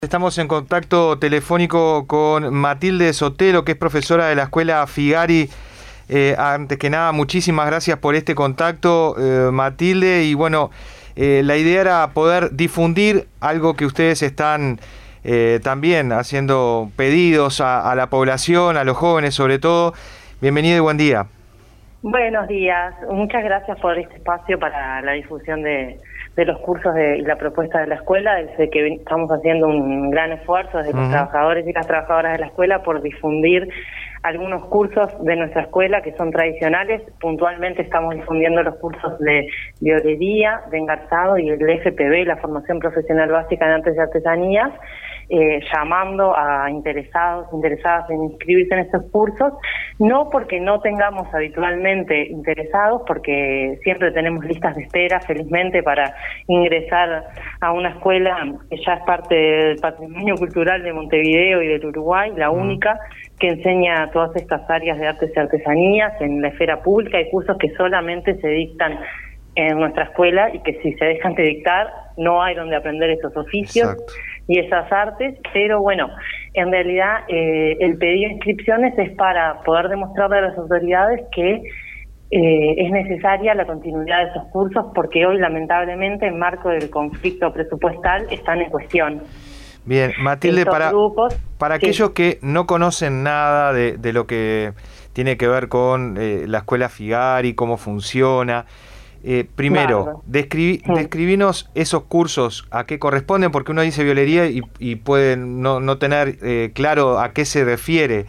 Estamos en contacto telefónico con Matilde Sotelo, que es profesora de la Escuela Figari. Antes que nada, muchísimas gracias por este contacto, Matilde. Y bueno, la idea era poder difundir algo que ustedes están también haciendo pedidos a la población, a los jóvenes sobre todo. Bienvenido y buen día. Buenos días, muchas gracias por este espacio para la difusión de los cursos y la propuesta de la escuela. Desde que estamos haciendo un gran esfuerzo desde los trabajadores y las trabajadoras de la escuela por difundir algunos cursos de nuestra escuela que son tradicionales. Puntualmente estamos difundiendo los cursos de violería, de engarzado y el FPB, la formación profesional básica en artes y artesanías, llamando a interesadas en inscribirse en estos cursos, no porque no tengamos habitualmente interesados, porque siempre tenemos listas de espera, felizmente, para ingresar a una escuela que ya es parte del patrimonio cultural de Montevideo y del Uruguay, la única que enseña todas estas áreas de artes y artesanías en la esfera pública. Hay cursos que solamente se dictan en nuestra escuela y que si se dejan de dictar no hay donde aprender esos oficios. Exacto. Y esas artes, pero bueno, en realidad el pedido de inscripciones es para poder demostrarle a las autoridades que es necesaria la continuidad de esos cursos, porque hoy lamentablemente en marco del conflicto presupuestal están en cuestión. Bien, Matilde, para aquellos que no conocen nada de lo que tiene que ver con la Escuela Figari, cómo funciona, primero, describinos esos cursos, a qué corresponden, porque uno dice violería y puede no tener claro a qué se refiere.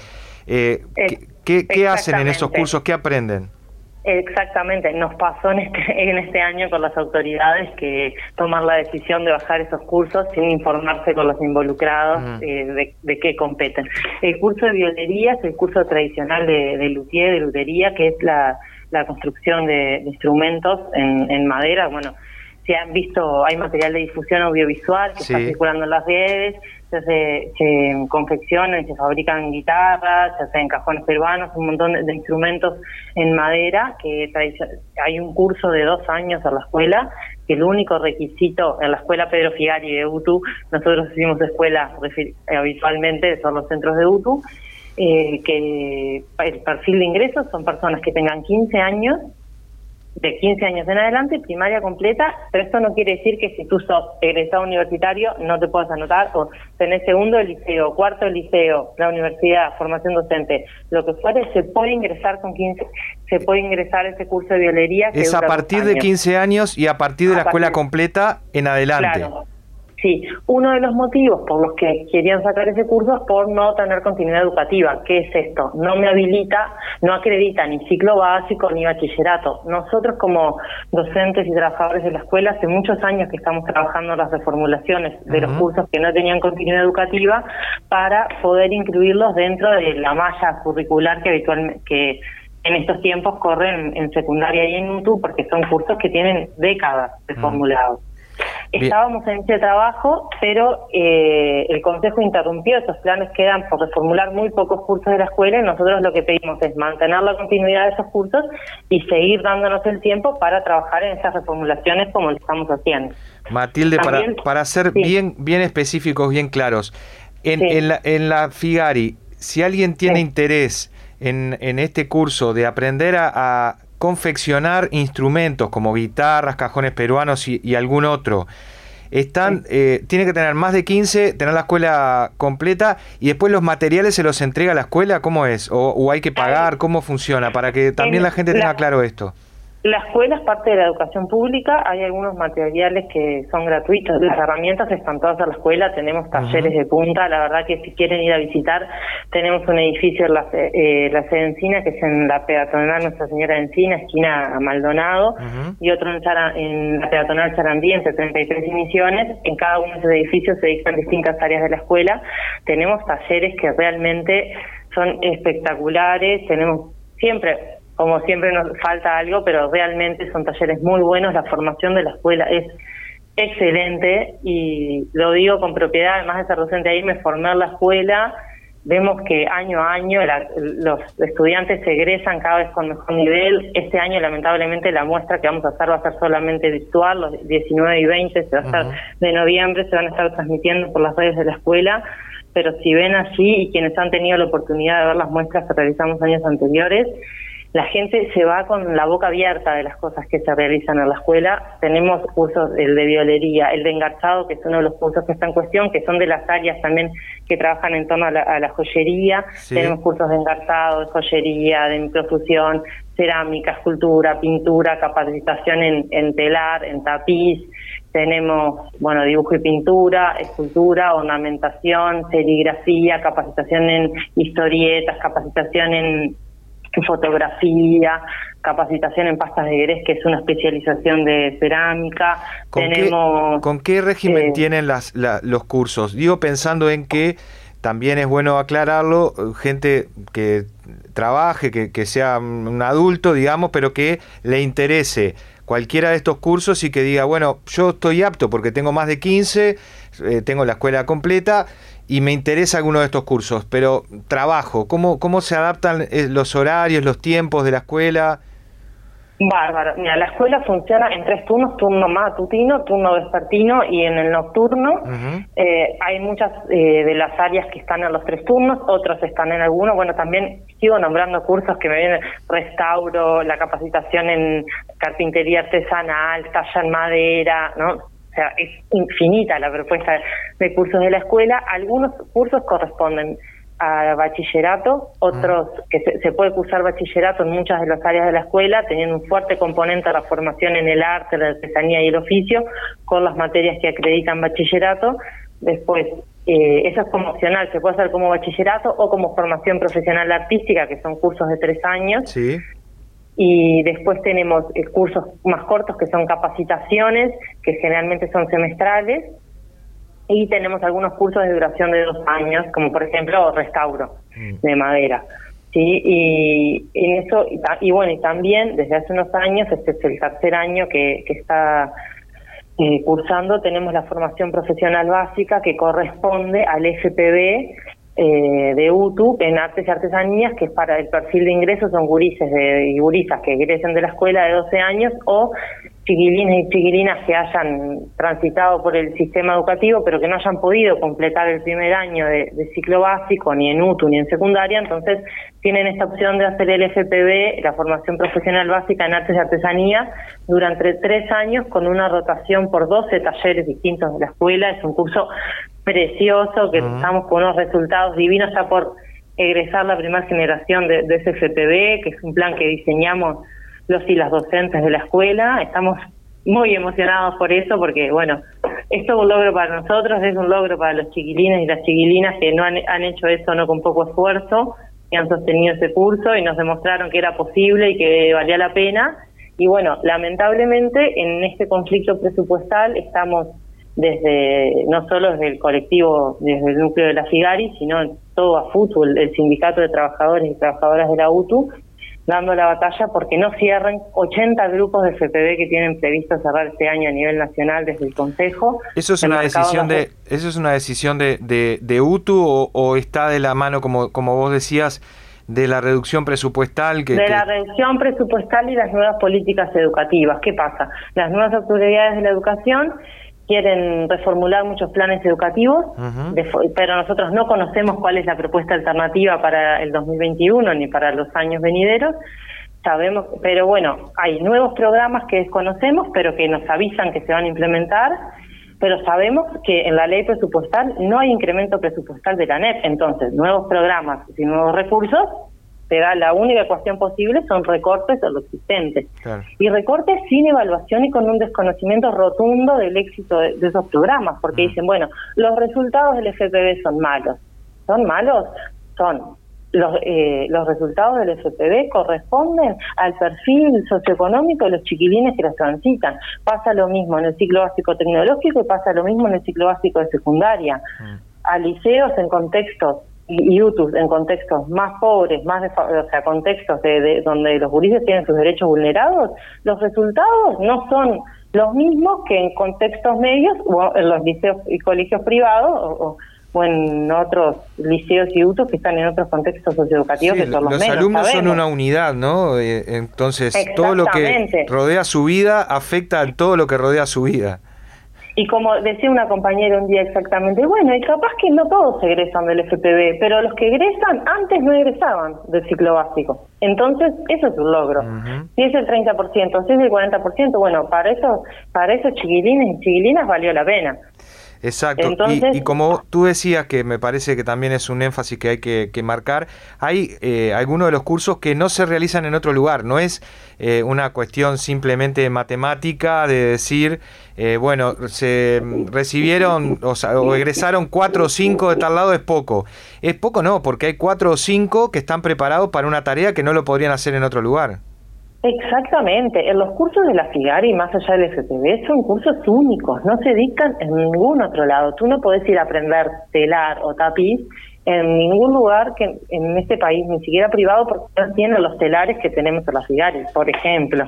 ¿Qué hacen en esos cursos? ¿Qué aprenden? Exactamente, nos pasó en este año con las autoridades que tomar la decisión de bajar esos cursos sin informarse con los involucrados de qué competen. El curso de violería es el curso tradicional de luthier, de lutería, que es la construcción de instrumentos en madera. Bueno, si han visto, hay material de difusión audiovisual que está circulando en las redes, se confeccionan y se fabrican guitarras, se hacen cajones peruanos, un montón de instrumentos en madera. Que hay un curso de 2 años en la escuela, que el único requisito en la escuela Pedro Figari de UTU, nosotros hicimos escuela habitualmente, son los centros de UTU, que el perfil de ingresos son personas que tengan 15 años, de 15 años en adelante, primaria completa, pero esto no quiere decir que si tú sos egresado universitario no te puedas anotar, o tenés segundo del liceo, cuarto del liceo, la universidad, formación docente, lo que fuere, se puede ingresar con 15, se puede ingresar a ese curso de violería. Es a partir de 15 años y a partir de la escuela completa en adelante. Claro. Sí, uno de los motivos por los que querían sacar ese curso es por no tener continuidad educativa. ¿Qué es esto? No me habilita, no acredita ni ciclo básico ni bachillerato. Nosotros como docentes y trabajadores de la escuela hace muchos años que estamos trabajando en las reformulaciones de los cursos que no tenían continuidad educativa para poder incluirlos dentro de la malla curricular que habitualmente que en estos tiempos corren en secundaria y en UTU, porque son cursos que tienen décadas reformulados. Estábamos en ese trabajo, pero el Consejo interrumpió, esos planes quedan por reformular muy pocos cursos de la escuela, y nosotros lo que pedimos es mantener la continuidad de esos cursos y seguir dándonos el tiempo para trabajar en esas reformulaciones como lo estamos haciendo. Matilde, también, para ser bien específicos, bien claros, en la Figari, si alguien tiene interés en este curso de aprender a confeccionar instrumentos como guitarras, cajones peruanos y algún otro, tiene que tener más de 15, tener la escuela completa, y después los materiales se los entrega a la escuela. ¿Cómo es? ¿O hay que pagar? ¿Cómo funciona? Para que también la gente tenga claro esto. La escuela es parte de la educación pública, hay algunos materiales que son gratuitos, las herramientas están todas en la escuela, tenemos talleres de punta, la verdad que si quieren ir a visitar, tenemos un edificio en la sede Encina, que es en la peatonal Nuestra Señora de Encina, esquina a Maldonado, y otro en la peatonal Sarandí, entre 33 y Misiones. En cada uno de esos edificios se dictan distintas áreas de la escuela, tenemos talleres que realmente son espectaculares, tenemos como siempre nos falta algo, pero realmente son talleres muy buenos. La formación de la escuela es excelente y lo digo con propiedad. Además de ser docente ahí, me formé en la escuela vemos que año a año los estudiantes se egresan cada vez con mejor nivel. Este año, lamentablemente, la muestra que vamos a hacer va a ser solamente virtual, los 19 y 20 se va a hacer de noviembre, se van a estar transmitiendo por las redes de la escuela, pero si ven allí, y quienes han tenido la oportunidad de ver las muestras que realizamos años anteriores, la gente se va con la boca abierta de las cosas que se realizan en la escuela. Tenemos cursos, el de violería, el de engarzado, que es uno de los cursos que está en cuestión, que son de las áreas también que trabajan en torno a la joyería. Sí. Tenemos cursos de engarzado, de joyería, de microfusión, cerámica, escultura, pintura, capacitación en telar, en tapiz. Tenemos, bueno, dibujo y pintura, escultura, ornamentación, serigrafía, capacitación en historietas, capacitación en fotografía, capacitación en pastas de grés, que es una especialización de cerámica. ¿Con qué régimen tienen los cursos? Digo, pensando en que también es bueno aclararlo, gente que trabaje, que sea un adulto, digamos, pero que le interese cualquiera de estos cursos y que diga, bueno, yo estoy apto porque tengo más de 15, tengo la escuela completa y me interesa alguno de estos cursos, pero trabajo, ¿cómo se adaptan los horarios, los tiempos de la escuela? Bárbaro. Mira, la escuela funciona en 3 turnos, turno matutino, turno vespertino y en el nocturno. Hay muchas de las áreas que están en los 3 turnos, otros están en alguno. Bueno, también sigo nombrando cursos que me vienen: restauro, la capacitación en carpintería artesanal, talla en madera, ¿no? O sea, es infinita la propuesta de cursos de la escuela. Algunos cursos corresponden a bachillerato, otros que se puede cursar bachillerato en muchas de las áreas de la escuela, teniendo un fuerte componente de la formación en el arte, la artesanía y el oficio, con las materias que acreditan bachillerato. Después, eso es como opcional, se puede hacer como bachillerato o como formación profesional artística, que son cursos de 3 años. Sí. Y después tenemos cursos más cortos, que son capacitaciones, que generalmente son semestrales. Y tenemos algunos cursos de duración de 2 años, como por ejemplo restauro de madera, sí. Y en eso, y bueno, y también desde hace unos años, este es el 3er año que está cursando, tenemos la formación profesional básica que corresponde al FPB de UTU en Artes y Artesanías, que es para el perfil de ingresos, son gurises y gurisas que egresen de la escuela de 12 años o chiquilines y chiquilinas que hayan transitado por el sistema educativo pero que no hayan podido completar el primer año de ciclo básico ni en UTU ni en secundaria. Entonces tienen esta opción de hacer el FPB, la formación profesional básica en Artes y Artesanías, durante 3 años con una rotación por 12 talleres distintos de la escuela. Es un curso precioso que estamos con unos resultados divinos. Está por egresar la primera generación de ese FPB, que es un plan que diseñamos los y las docentes de la escuela. Estamos muy emocionados por eso, porque bueno, esto es un logro para nosotros, es un logro para los chiquilines y las chiquilinas que no han hecho eso no con poco esfuerzo, que han sostenido ese curso y nos demostraron que era posible y que valía la pena. Y bueno, lamentablemente en este conflicto presupuestal estamos no solo desde el colectivo, desde el núcleo de la FIGARI, sino todo a FUTU, el sindicato de trabajadores y trabajadoras de la UTU, dando la batalla porque no cierren 80 grupos de FPB que tienen previsto cerrar este año a nivel nacional desde el Consejo. ¿Eso es una decisión de UTU o está de la mano, como vos decías, de la reducción presupuestal? La reducción presupuestal y las nuevas políticas educativas. ¿Qué pasa? Las nuevas autoridades de la educación quieren reformular muchos planes educativos, pero nosotros no conocemos cuál es la propuesta alternativa para el 2021 ni para los años venideros. Sabemos, pero bueno, hay nuevos programas que desconocemos, pero que nos avisan que se van a implementar, pero sabemos que en la ley presupuestal no hay incremento presupuestal de la ANEP. Entonces, nuevos programas y nuevos recursos, la única ecuación posible son recortes de lo existente. Claro. Y recortes sin evaluación y con un desconocimiento rotundo del éxito de esos programas, porque dicen, bueno, los resultados del FPB son malos. ¿Son malos? Los resultados del FPB corresponden al perfil socioeconómico de los chiquilines que los transitan. Pasa lo mismo en el ciclo básico tecnológico y pasa lo mismo en el ciclo básico de secundaria. A liceos en contextos y UTUs en contextos más pobres, contextos de donde los gurises tienen sus derechos vulnerados, los resultados no son los mismos que en contextos medios o en los liceos y colegios privados o en otros liceos y UTOs que están en otros contextos socioeducativos sí, que son los menos. Los alumnos sabemos. son una unidad, ¿no? Entonces, todo lo que rodea su vida afecta a todo lo que rodea su vida. Y como decía una compañera un día exactamente, bueno, y capaz que no todos egresan del FPB, pero los que egresan antes no egresaban del ciclo básico. Entonces, eso es un logro. Si es el 30%, si es el 40%, bueno, para esos chiquilines y chiquilinas valió la pena. Exacto, entonces, y como tú decías, que me parece que también es un énfasis que hay que marcar, hay algunos de los cursos que no se realizan en otro lugar, no es una cuestión simplemente matemática de decir, bueno, se recibieron o egresaron 4 o 5 de tal lado, es poco no, porque hay 4 o 5 que están preparados para una tarea que no lo podrían hacer en otro lugar. Exactamente, en los cursos de la FIGARI, más allá del FPB, son cursos únicos, no se dictan en ningún otro lado. Tú no podés ir a aprender telar o tapiz en ningún lugar que en este país, ni siquiera privado, porque no tienen los telares que tenemos en la FIGARI, por ejemplo.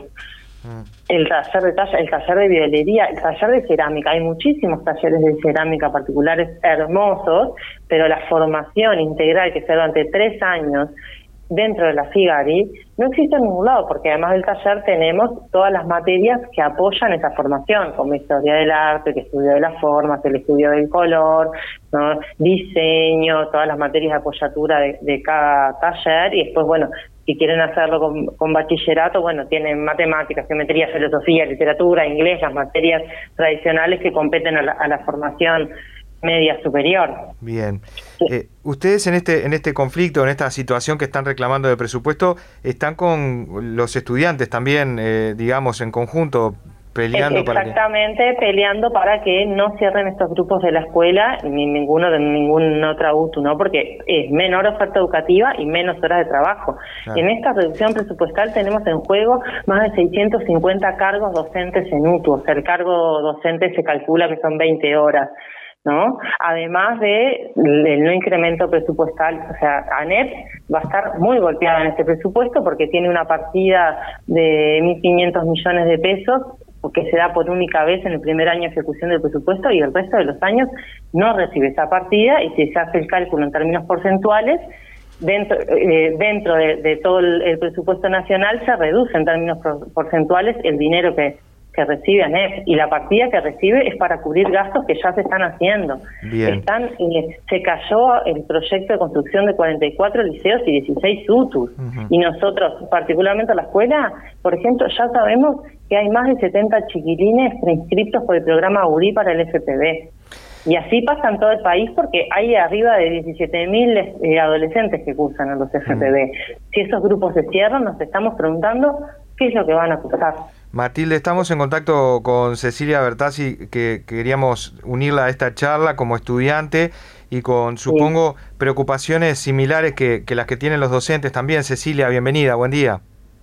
El taller de talla, el taller de vidalería, el taller de cerámica. Hay muchísimos talleres de cerámica particulares hermosos, pero la formación integral que se da durante 3 años dentro de la FIGARI no existe en ningún lado, porque además del taller tenemos todas las materias que apoyan esa formación, como historia del arte, el estudio de las formas, el estudio del color, ¿no? Diseño, todas las materias de apoyatura de cada taller, y después, bueno, si quieren hacerlo con bachillerato, bueno, tienen matemáticas, geometría, filosofía, literatura, inglés, las materias tradicionales que competen a la formación media superior. Bien. Ustedes en este conflicto, en esta situación que están reclamando de presupuesto, están con los estudiantes también, digamos, en conjunto, peleando peleando para que no cierren estos grupos de la escuela, ni ninguno de ninguna otra UTU, ¿no? Porque es menor oferta educativa y menos horas de trabajo. Claro. En esta reducción presupuestal tenemos en juego más de 650 cargos docentes en UTU, o sea, el cargo docente se calcula que son 20 horas. ¿No? Además del no incremento presupuestal, o sea, ANEP va a estar muy golpeada en este presupuesto porque tiene una partida de 1.500 millones de pesos que se da por única vez en el primer año de ejecución del presupuesto, y el resto de los años no recibe esa partida, y si se hace el cálculo en términos porcentuales, dentro de todo el presupuesto nacional se reduce en términos porcentuales el dinero que recibe ANEP, y la partida que recibe es para cubrir gastos que ya se están haciendo. Se cayó el proyecto de construcción de 44 liceos y 16 UTUs, y nosotros, particularmente la escuela, por ejemplo, ya sabemos que hay más de 70 chiquilines preinscriptos por el programa URI para el FPB. Y así pasa en todo el país, porque hay arriba de 17.000 adolescentes que cursan en los FPB. Si esos grupos se cierran, nos estamos preguntando qué es lo que van a cursar. Matilde, estamos en contacto con Cecilia Bertazzi, que queríamos unirla a esta charla como estudiante y con, supongo, preocupaciones similares que las que tienen los docentes también. Cecilia, bienvenida, buen día.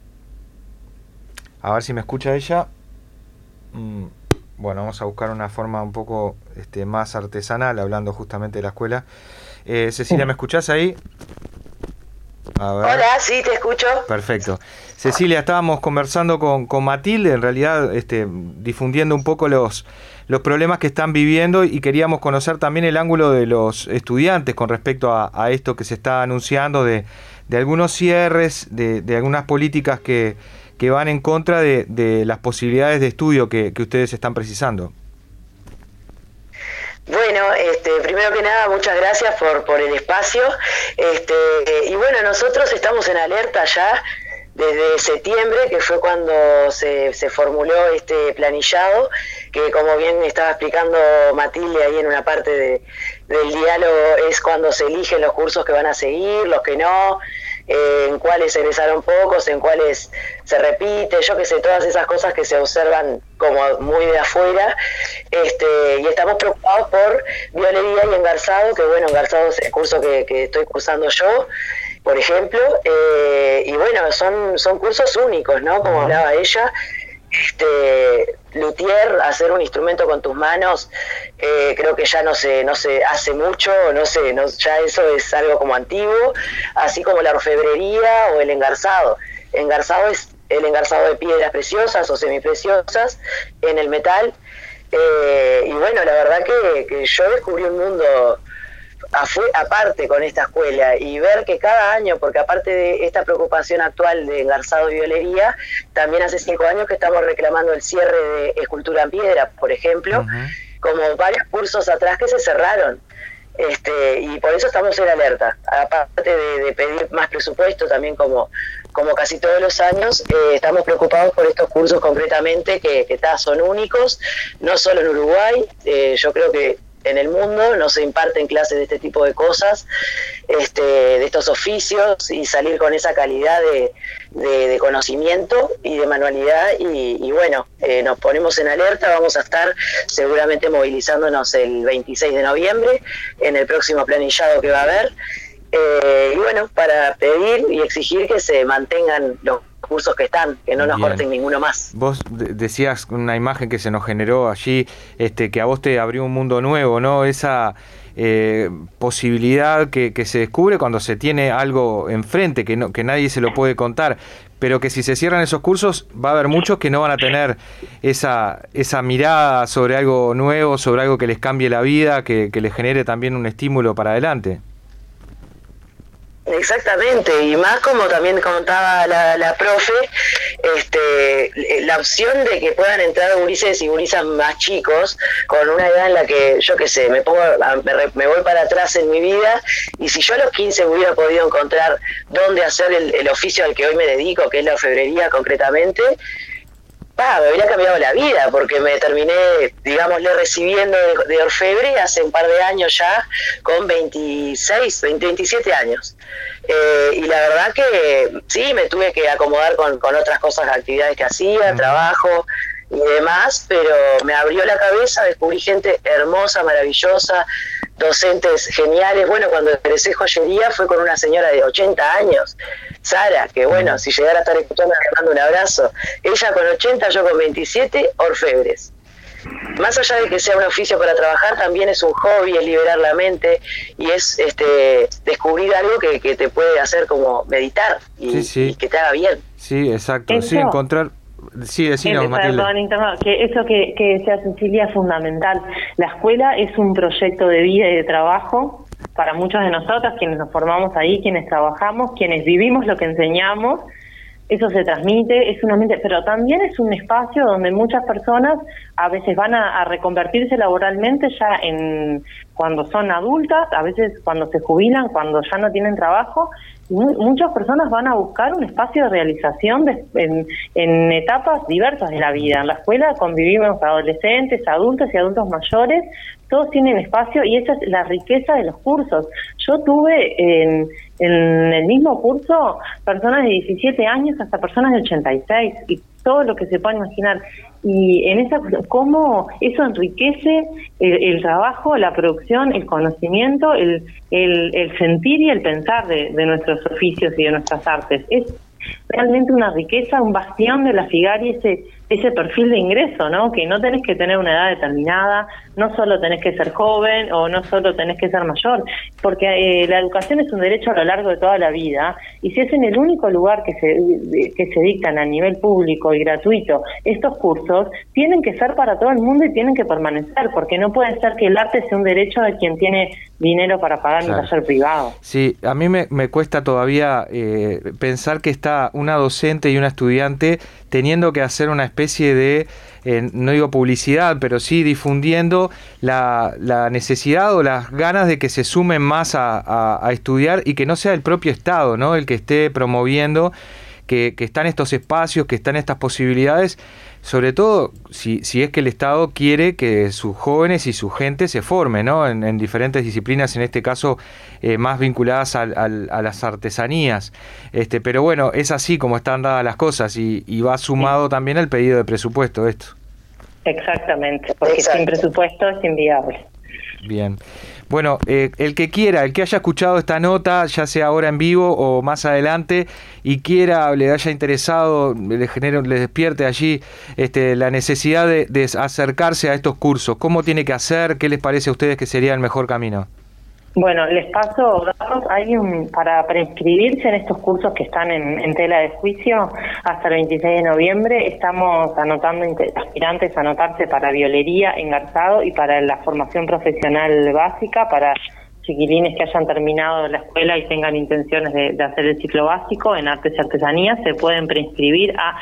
A ver si me escucha ella. Bueno, vamos a buscar una forma un poco más artesanal, hablando justamente de la escuela. Cecilia, ¿me escuchás ahí? A ver. Hola, sí, te escucho. Perfecto. Cecilia, estábamos conversando con Matilde, en realidad difundiendo un poco los problemas que están viviendo, y queríamos conocer también el ángulo de los estudiantes con respecto a esto que se está anunciando de algunos cierres, de algunas políticas que van en contra de las posibilidades de estudio que ustedes están precisando. Bueno, primero que nada, muchas gracias por el espacio. Y bueno, nosotros estamos en alerta ya desde septiembre, que fue cuando se formuló este planillado, que como bien estaba explicando Matilde ahí en una parte del diálogo, es cuando se eligen los cursos que van a seguir, los que no, en cuáles egresaron pocos, en cuáles se repite, yo que sé, todas esas cosas que se observan como muy de afuera, y estamos preocupados por violería y engarzado, que bueno, engarzado es el curso que estoy cursando yo, por ejemplo, y bueno, son cursos únicos, ¿no? Como hablaba ella, luthier, hacer un instrumento con tus manos, creo que ya no se hace mucho, ya eso es algo como antiguo, así como la orfebrería o el engarzado. Engarzado es el engarzado de piedras preciosas o semipreciosas en el metal, y bueno, la verdad que yo descubrí un mundo aparte con esta escuela, y ver que cada año, porque aparte de esta preocupación actual de engarzado y violería, también hace 5 años que estamos reclamando el cierre de escultura en piedra, por ejemplo, como varios cursos atrás que se cerraron. Y por eso estamos en alerta, aparte de pedir más presupuesto, también como casi todos los años, estamos preocupados por estos cursos concretamente que son únicos, no solo en Uruguay, yo creo que en el mundo no se imparten clases de este tipo de cosas, de estos oficios, y salir con esa calidad de conocimiento y de manualidad, y bueno, nos ponemos en alerta. Vamos a estar seguramente movilizándonos el 26 de noviembre en el próximo planillado que va a haber, y bueno, para pedir y exigir que se mantengan los cursos que están, que no nos corten ninguno más. Vos decías una imagen que se nos generó allí, que a vos te abrió un mundo nuevo, ¿no? Esa posibilidad que se descubre cuando se tiene algo enfrente, que nadie se lo puede contar, pero que si se cierran esos cursos va a haber muchos que no van a tener esa mirada sobre algo nuevo, sobre algo que les cambie la vida, que les genere también un estímulo para adelante. Exactamente, y más como también contaba la profe, la opción de que puedan entrar gurises y gurisas más chicos, con una edad en la que, yo qué sé, me voy para atrás en mi vida, y si yo a los 15 hubiera podido encontrar dónde hacer el oficio al que hoy me dedico, que es la orfebrería concretamente, me hubiera cambiado la vida, porque me terminé, digámosle, recibiendo de orfebre hace un par de años ya, con 27 años. Y la verdad que sí, me tuve que acomodar con otras cosas, actividades que hacía, trabajo y demás, pero me abrió la cabeza, descubrí gente hermosa, maravillosa, docentes geniales. Bueno, cuando egresé joyería fue con una señora de 80 años, Sara, que bueno, si llegara a estar escuchando, le mando un abrazo. Ella con 80, yo con 27, orfebres. Más allá de que sea un oficio para trabajar, también es un hobby, es liberar la mente, y es descubrir algo que te puede hacer como meditar y que te haga bien. Sí, exacto. Sí, encontrar... Sí, decinos, Matilde. Que eso que decía Cecilia es fundamental. La escuela es un proyecto de vida y de trabajo para muchos de nosotros, quienes nos formamos ahí, quienes trabajamos, quienes vivimos lo que enseñamos. Eso se transmite, es un ambiente, pero también es un espacio donde muchas personas a veces van a reconvertirse laboralmente ya cuando son adultas, a veces cuando se jubilan, cuando ya no tienen trabajo. Muchas personas van a buscar un espacio de realización en etapas diversas de la vida. En la escuela convivimos adolescentes, adultos y adultos mayores, todos tienen espacio, y esa es la riqueza de los cursos. Yo tuve en el mismo curso personas de 17 años hasta personas de 86, y todo lo que se pueda imaginar. Y en cómo eso enriquece el trabajo, la producción, el conocimiento, el sentir y el pensar de nuestros oficios y de nuestras artes. Es realmente una riqueza, un bastión de la Figari, ese perfil de ingreso, ¿no? Que no tenés que tener una edad determinada, no solo tenés que ser joven o no solo tenés que ser mayor, porque la educación es un derecho a lo largo de toda la vida, y si es en el único lugar que se dictan a nivel público y gratuito estos cursos, tienen que ser para todo el mundo y tienen que permanecer, porque no puede ser que el arte sea un derecho de quien tiene dinero para pagar un taller privado. Sí, a mí me cuesta todavía pensar que está una docente y una estudiante teniendo que hacer una especie de, no digo publicidad, pero sí difundiendo la necesidad o las ganas de que se sumen más a estudiar, y que no sea el propio Estado, ¿no?, el que esté promoviendo que están estos espacios, que están estas posibilidades, sobre todo si es que el Estado quiere que sus jóvenes y su gente se formen, ¿no?, en diferentes disciplinas, en este caso más vinculadas a las artesanías. Pero bueno, es así como están dadas las cosas, y va sumado también al pedido de presupuesto esto. Exactamente, porque sin presupuesto es inviable. Bien. Bueno, el que quiera, el que haya escuchado esta nota, ya sea ahora en vivo o más adelante, y quiera, le haya interesado, le despierte allí la necesidad de acercarse a estos cursos, ¿cómo tiene que hacer? ¿Qué les parece a ustedes que sería el mejor camino? Bueno, les paso datos. Para inscribirse en estos cursos que están en tela de juicio hasta el 26 de noviembre, estamos anotando aspirantes a anotarse para violería, engarzado y para la formación profesional básica para chiquilines que hayan terminado la escuela y tengan intenciones de hacer el ciclo básico en artes y artesanías se pueden preinscribir a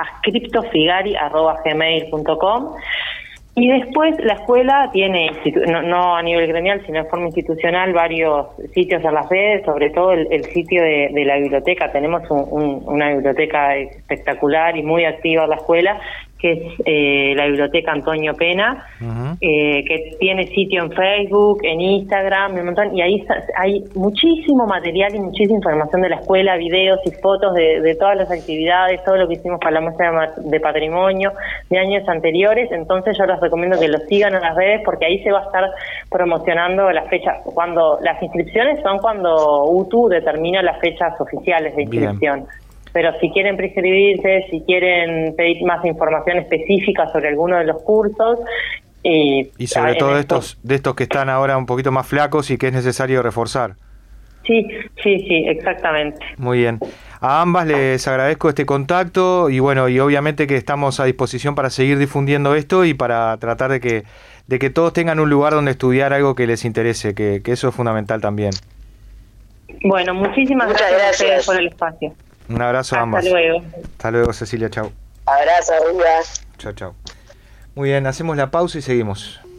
adscriptofigari@gmail.com. Y después la escuela tiene, no a nivel gremial, sino de forma institucional, varios sitios en las redes, sobre todo el sitio de la biblioteca. Tenemos una biblioteca espectacular y muy activa en la escuela, que es la Biblioteca Antonio Pena, que tiene sitio en Facebook, en Instagram, un montón, y ahí hay muchísimo material y muchísima información de la escuela, videos y fotos de todas las actividades, todo lo que hicimos para la muestra de patrimonio de años anteriores. Entonces yo les recomiendo que lo sigan en las redes, porque ahí se va a estar promocionando las fechas, cuando las inscripciones son cuando UTU determina las fechas oficiales de inscripción. Bien. Pero si quieren prescribirse, si quieren pedir más información específica sobre alguno de los cursos... y sobre todo de estos que están ahora un poquito más flacos y que es necesario reforzar. Sí, exactamente. Muy bien. A ambas les agradezco este contacto y bueno, y obviamente que estamos a disposición para seguir difundiendo esto y para tratar de que todos tengan un lugar donde estudiar algo que les interese, que eso es fundamental también. Bueno, muchísimas gracias por el espacio. Un abrazo a ambas. Hasta luego. Hasta luego, Cecilia. Chau. Abrazo, amigas. Chau. Muy bien, hacemos la pausa y seguimos.